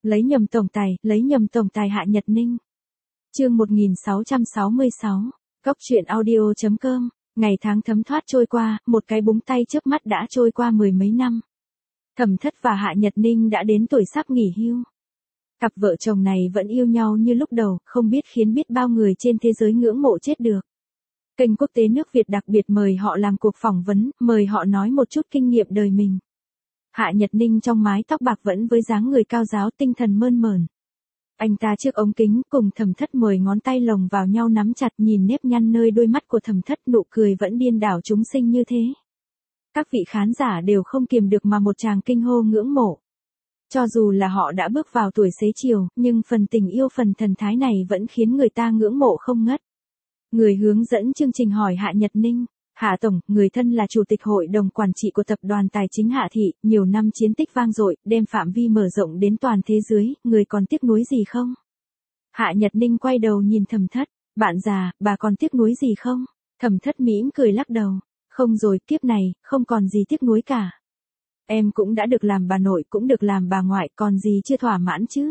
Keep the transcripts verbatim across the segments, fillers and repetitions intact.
Lấy nhầm tổng tài, lấy nhầm tổng tài Hạ Nhật Ninh. Chương một nghìn sáu trăm sáu mươi sáu, Cốc truyện audio chấm com. Ngày tháng thấm thoát trôi qua, một cái búng tay chớp mắt đã trôi qua mười mấy năm. Thẩm Thất và Hạ Nhật Ninh đã đến tuổi sắp nghỉ hưu. Cặp vợ chồng này vẫn yêu nhau như lúc đầu, không biết khiến biết bao người trên thế giới ngưỡng mộ chết được. Kênh quốc tế nước Việt đặc biệt mời họ làm cuộc phỏng vấn, mời họ nói một chút kinh nghiệm đời mình. Hạ Nhật Ninh trong mái tóc bạc vẫn với dáng người cao ráo, tinh thần mơn mởn. Anh ta trước ống kính cùng Thẩm Thất mười ngón tay lồng vào nhau nắm chặt, nhìn nếp nhăn nơi đôi mắt của Thẩm Thất, nụ cười vẫn điên đảo chúng sinh như thế. Các vị khán giả đều không kiềm được mà một tràng kinh hô ngưỡng mộ. Cho dù là họ đã bước vào tuổi xế chiều, nhưng phần tình yêu phần thần thái này vẫn khiến người ta ngưỡng mộ không ngất. Người hướng dẫn chương trình hỏi Hạ Nhật Ninh, Hạ Tổng, người thân là Chủ tịch Hội đồng Quản trị của Tập đoàn Tài chính Hạ Thị, nhiều năm chiến tích vang dội, đem phạm vi mở rộng đến toàn thế giới, người còn tiếc nuối gì không? Hạ Nhật Ninh quay đầu nhìn Thẩm Thất, bạn già, bà còn tiếc nuối gì không? Thẩm Thất mỉm cười lắc đầu, không rồi, kiếp này, không còn gì tiếc nuối cả. Em cũng đã được làm bà nội, cũng được làm bà ngoại, còn gì chưa thỏa mãn chứ?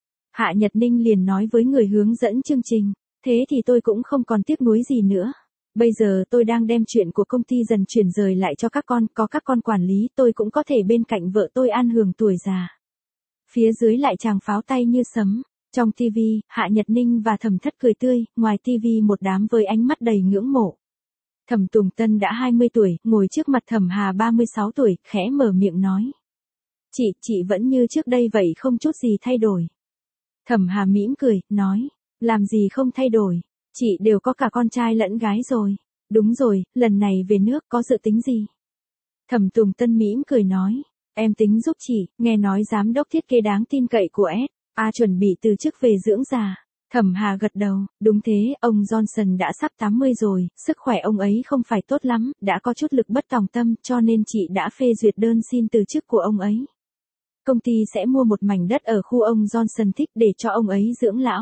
Hạ Nhật Ninh liền nói với người hướng dẫn chương trình, thế thì tôi cũng không còn tiếc nuối gì nữa. Bây giờ tôi đang đem chuyện của công ty dần chuyển rời lại cho các con, có các con quản lý, tôi cũng có thể bên cạnh vợ tôi an hưởng tuổi già. Phía dưới lại chàng pháo tay như sấm. Trong ti vi, Hạ Nhật Ninh và Thẩm Thất cười tươi, ngoài ti vi một đám với ánh mắt đầy ngưỡng mộ. Thẩm Tùng Tân đã hai mươi tuổi, ngồi trước mặt Thẩm Hà ba mươi sáu tuổi, khẽ mở miệng nói. Chị, chị vẫn như trước đây vậy, không chút gì thay đổi. Thẩm Hà mỉm cười, nói, làm gì không thay đổi, chị đều có cả con trai lẫn gái rồi. Đúng rồi, lần này về nước có dự tính gì? Thẩm Tùng Tân mỉm cười nói, em tính giúp chị, nghe nói giám đốc thiết kế đáng tin cậy của ét a chuẩn bị từ chức về dưỡng già. Thẩm Hà gật đầu, đúng thế, ông Johnson đã sắp tám mươi rồi, sức khỏe ông ấy không phải tốt lắm, đã có chút lực bất tòng tâm, cho nên chị đã phê duyệt đơn xin từ chức của ông ấy. Công ty sẽ mua một mảnh đất ở khu ông Johnson thích để cho ông ấy dưỡng lão.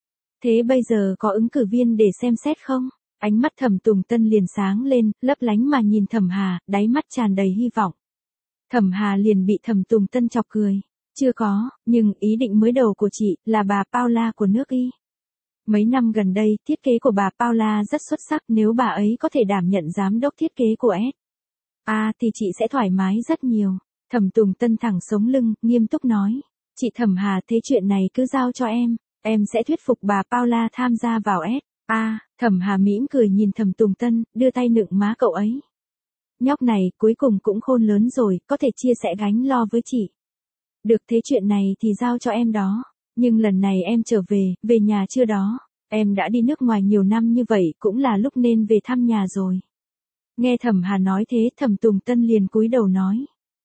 Thế bây giờ có ứng cử viên để xem xét không? Ánh mắt Thẩm Tùng Tân liền sáng lên, lấp lánh mà nhìn Thẩm Hà, đáy mắt tràn đầy hy vọng. Thẩm Hà liền bị Thẩm Tùng Tân chọc cười. Chưa có, nhưng ý định mới đầu của chị là bà Paula của nước Y. Mấy năm gần đây, thiết kế của bà Paula rất xuất sắc, nếu bà ấy có thể đảm nhận giám đốc thiết kế của ét a thì chị sẽ thoải mái rất nhiều. Thẩm Tùng Tân thẳng sống lưng, nghiêm túc nói. Chị Thẩm Hà, thế chuyện này cứ giao cho em, em sẽ thuyết phục bà Paula tham gia vào ét a. Thẩm Hà mỉm cười nhìn Thẩm Tùng Tân, đưa tay nựng má cậu ấy. Nhóc này cuối cùng cũng khôn lớn rồi, có thể chia sẻ gánh lo với chị. Được, thế chuyện này thì giao cho em đó. Nhưng lần này em trở về, về nhà chưa đó. Em đã đi nước ngoài nhiều năm như vậy, cũng là lúc nên về thăm nhà rồi. Nghe Thẩm Hà nói thế, Thẩm Tùng Tân liền cúi đầu nói.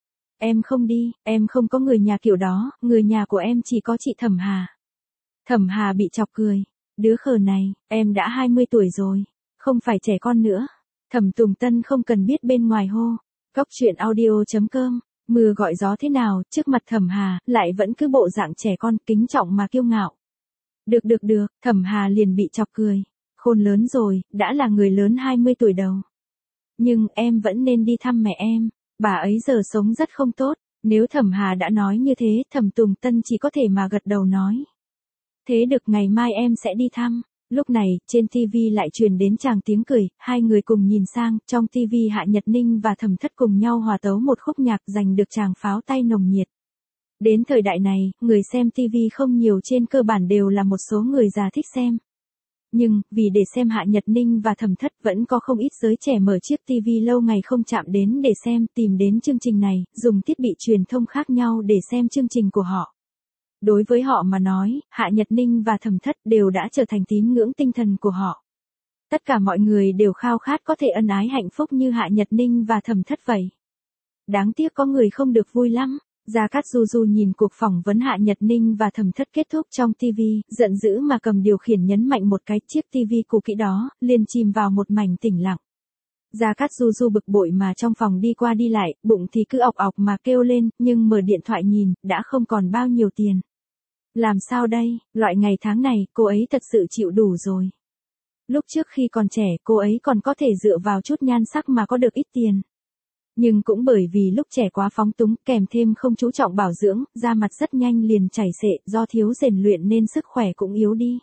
Em không đi, em không có người nhà kiểu đó, người nhà của em chỉ có chị Thẩm Hà. Thẩm Hà bị chọc cười. Đứa khờ này, em đã hai mươi tuổi rồi, không phải trẻ con nữa. Thẩm Tùng Tân không cần biết bên ngoài hô. Cốc truyện audio chấm com. Mưa gọi gió thế nào, trước mặt Thẩm Hà, lại vẫn cứ bộ dạng trẻ con, kính trọng mà kiêu ngạo. Được được được, Thẩm Hà liền bị chọc cười. Khôn lớn rồi, đã là người lớn hai mươi tuổi đầu. Nhưng em vẫn nên đi thăm mẹ em, bà ấy giờ sống rất không tốt. Nếu Thẩm Hà đã nói như thế, Thẩm Tùng Tân chỉ có thể mà gật đầu nói. Thế được, ngày mai em sẽ đi thăm. Lúc này, trên ti vi lại truyền đến tràng tiếng cười, hai người cùng nhìn sang, trong ti vi Hạ Nhật Ninh và Thẩm Thất cùng nhau hòa tấu một khúc nhạc giành được tràng pháo tay nồng nhiệt. Đến thời đại này, người xem ti vi không nhiều, trên cơ bản đều là một số người già thích xem. Nhưng, vì để xem Hạ Nhật Ninh và Thẩm Thất vẫn có không ít giới trẻ mở chiếc ti vi lâu ngày không chạm đến để xem, tìm đến chương trình này, dùng thiết bị truyền thông khác nhau để xem chương trình của họ. Đối với họ mà nói, Hạ Nhật Ninh và Thẩm Thất đều đã trở thành tín ngưỡng tinh thần của họ. Tất cả mọi người đều khao khát có thể ân ái hạnh phúc như Hạ Nhật Ninh và Thẩm Thất vậy. Đáng tiếc có người không được vui lắm. Gia Cát Du Du nhìn cuộc phỏng vấn Hạ Nhật Ninh và Thẩm Thất kết thúc trong ti vi, giận dữ mà cầm điều khiển nhấn mạnh một cái, chiếc ti vi cũ kỹ đó liền chìm vào một mảnh tĩnh lặng. Gia Cát Du Du bực bội mà trong phòng đi qua đi lại, bụng thì cứ ọc ọc mà kêu lên, nhưng mở điện thoại nhìn, đã không còn bao nhiêu tiền. Làm sao đây, loại ngày tháng này, cô ấy thật sự chịu đủ rồi. Lúc trước khi còn trẻ, cô ấy còn có thể dựa vào chút nhan sắc mà có được ít tiền. Nhưng cũng bởi vì lúc trẻ quá phóng túng kèm thêm không chú trọng bảo dưỡng, da mặt rất nhanh liền chảy xệ, do thiếu rèn luyện nên sức khỏe cũng yếu đi.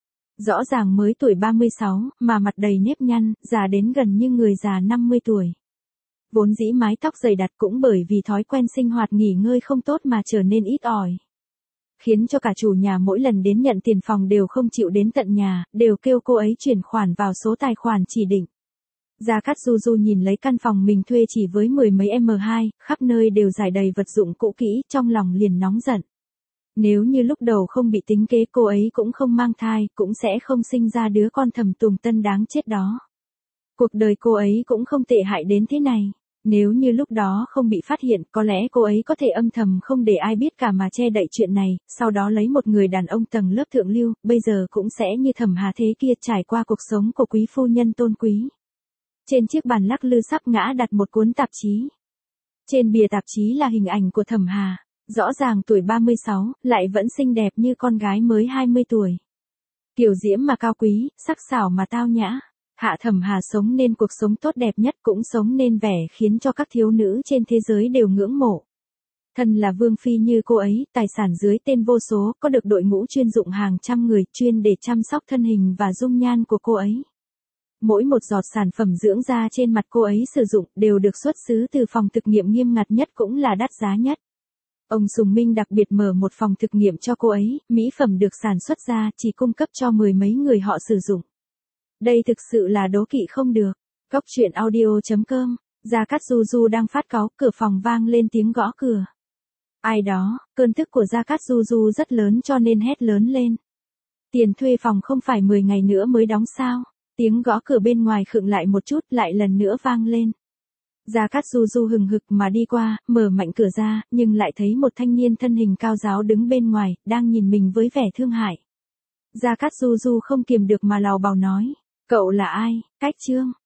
Rõ ràng mới tuổi ba mươi sáu, mà mặt đầy nếp nhăn, già đến gần như người già năm mươi tuổi. Vốn dĩ mái tóc dày đặc cũng bởi vì thói quen sinh hoạt nghỉ ngơi không tốt mà trở nên ít ỏi. Khiến cho cả chủ nhà mỗi lần đến nhận tiền phòng đều không chịu đến tận nhà, đều kêu cô ấy chuyển khoản vào số tài khoản chỉ định. Gia Cát Du Du nhìn lấy căn phòng mình thuê chỉ với mười mấy em hai, khắp nơi đều rải đầy vật dụng cũ kỹ, trong lòng liền nóng giận. Nếu như lúc đầu không bị tính kế cô ấy cũng không mang thai, cũng sẽ không sinh ra đứa con Thẩm Tùng Tân đáng chết đó. Cuộc đời cô ấy cũng không tệ hại đến thế này. Nếu như lúc đó không bị phát hiện, có lẽ cô ấy có thể âm thầm không để ai biết cả mà che đậy chuyện này, sau đó lấy một người đàn ông tầng lớp thượng lưu, bây giờ cũng sẽ như Thẩm Hà thế kia trải qua cuộc sống của quý phu nhân tôn quý. Trên chiếc bàn lắc lư sắp ngã đặt một cuốn tạp chí. Trên bìa tạp chí là hình ảnh của Thẩm Hà, rõ ràng tuổi ba mươi sáu, lại vẫn xinh đẹp như con gái mới hai mươi tuổi. Kiều diễm mà cao quý, sắc sảo mà tao nhã. Hạ Thẩm Hà sống nên cuộc sống tốt đẹp nhất, cũng sống nên vẻ khiến cho các thiếu nữ trên thế giới đều ngưỡng mộ. Thân là vương phi như cô ấy, tài sản dưới tên vô số, có được đội ngũ chuyên dụng hàng trăm người chuyên để chăm sóc thân hình và dung nhan của cô ấy. Mỗi một giọt sản phẩm dưỡng da trên mặt cô ấy sử dụng đều được xuất xứ từ phòng thực nghiệm nghiêm ngặt nhất cũng là đắt giá nhất. Ông Sùng Minh đặc biệt mở một phòng thực nghiệm cho cô ấy, mỹ phẩm được sản xuất ra chỉ cung cấp cho mười mấy người họ sử dụng. Đây thực sự là đố kỵ không được. Cóc truyện audio chấm com, Gia Cát Du Du đang phát cáu, cửa phòng vang lên tiếng gõ cửa. Ai đó, cơn tức của Gia Cát Du Du rất lớn cho nên hét lớn lên. Tiền thuê phòng không phải mười ngày nữa mới đóng sao? Tiếng gõ cửa bên ngoài khựng lại một chút, lại lần nữa vang lên. Gia Cát Du Du hừng hực mà đi qua, mở mạnh cửa ra, nhưng lại thấy một thanh niên thân hình cao ráo đứng bên ngoài, đang nhìn mình với vẻ thương hại. Gia Cát Du Du không kiềm được mà lào bào nói. Cậu là ai, Cách Trương?